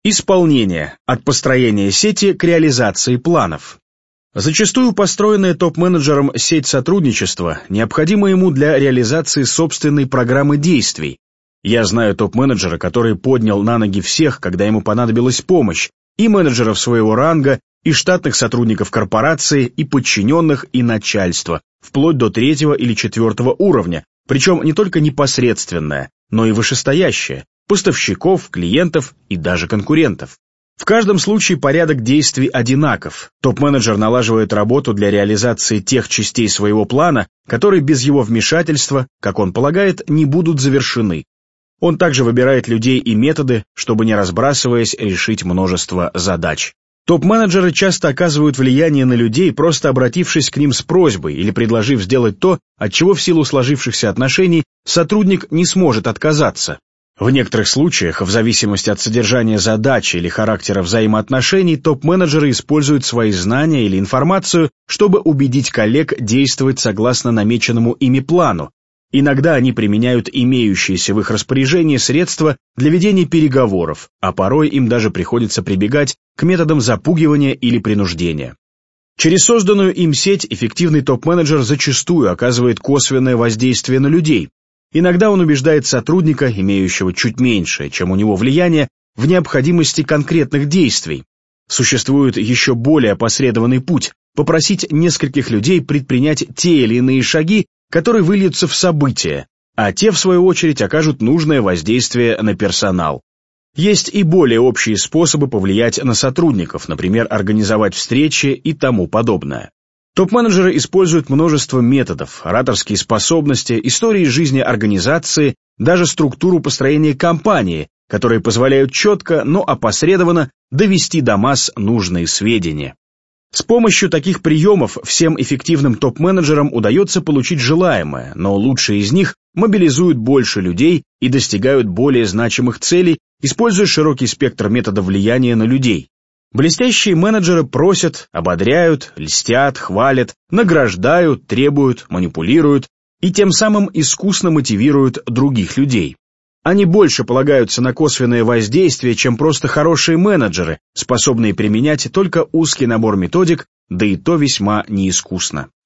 Исполнение – от построения сети к реализации планов. Зачастую построенная топ-менеджером сеть сотрудничества необходима ему для реализации собственной программы действий. Я знаю топ-менеджера, который поднял на ноги всех, когда ему понадобилась помощь, и менеджеров своего ранга, и штатных сотрудников корпорации, и подчиненных, и начальства, вплоть до 3-го или 4-го уровня, причем не только непосредственное, но и вышестоящее, поставщиков, клиентов и даже конкурентов. В каждом случае порядок действий одинаков. Топ-менеджер налаживает работу для реализации тех частей своего плана, которые без его вмешательства, как он полагает, не будут завершены. Он также выбирает людей и методы, чтобы, не разбрасываясь, решить множество задач. Топ-менеджеры часто оказывают влияние на людей, просто обратившись к ним с просьбой или предложив сделать то, от чего в силу сложившихся отношений сотрудник не сможет отказаться. В некоторых случаях, в зависимости от содержания задачи или характера взаимоотношений, топ-менеджеры используют свои знания или информацию, чтобы убедить коллег действовать согласно намеченному ими плану. Иногда они применяют имеющиеся в их распоряжении средства для ведения переговоров, а порой им даже приходится прибегать к методам запугивания или принуждения. Через созданную им сеть эффективный топ-менеджер зачастую оказывает косвенное воздействие на людей. Иногда он убеждает сотрудника, имеющего чуть меньшее, чем у него влияние, в необходимости конкретных действий. Существует еще более опосредованный путь – попросить нескольких людей предпринять те или иные шаги, которые выльются в события, а те, в свою очередь, окажут нужное воздействие на персонал. Есть и более общие способы повлиять на сотрудников, например, организовать встречи и тому подобное. Топ-менеджеры используют множество методов, ораторские способности, истории жизни организации, даже структуру построения компании, которые позволяют четко, но опосредованно довести до масс нужные сведения. С помощью таких приемов всем эффективным топ-менеджерам удается получить желаемое, но лучшие из них мобилизуют больше людей и достигают более значимых целей, используя широкий спектр методов влияния на людей. Блестящие менеджеры просят, ободряют, льстят, хвалят, награждают, требуют, манипулируют и тем самым искусно мотивируют других людей. Они больше полагаются на косвенное воздействие, чем просто хорошие менеджеры, способные применять только узкий набор методик, да и то весьма неискусно.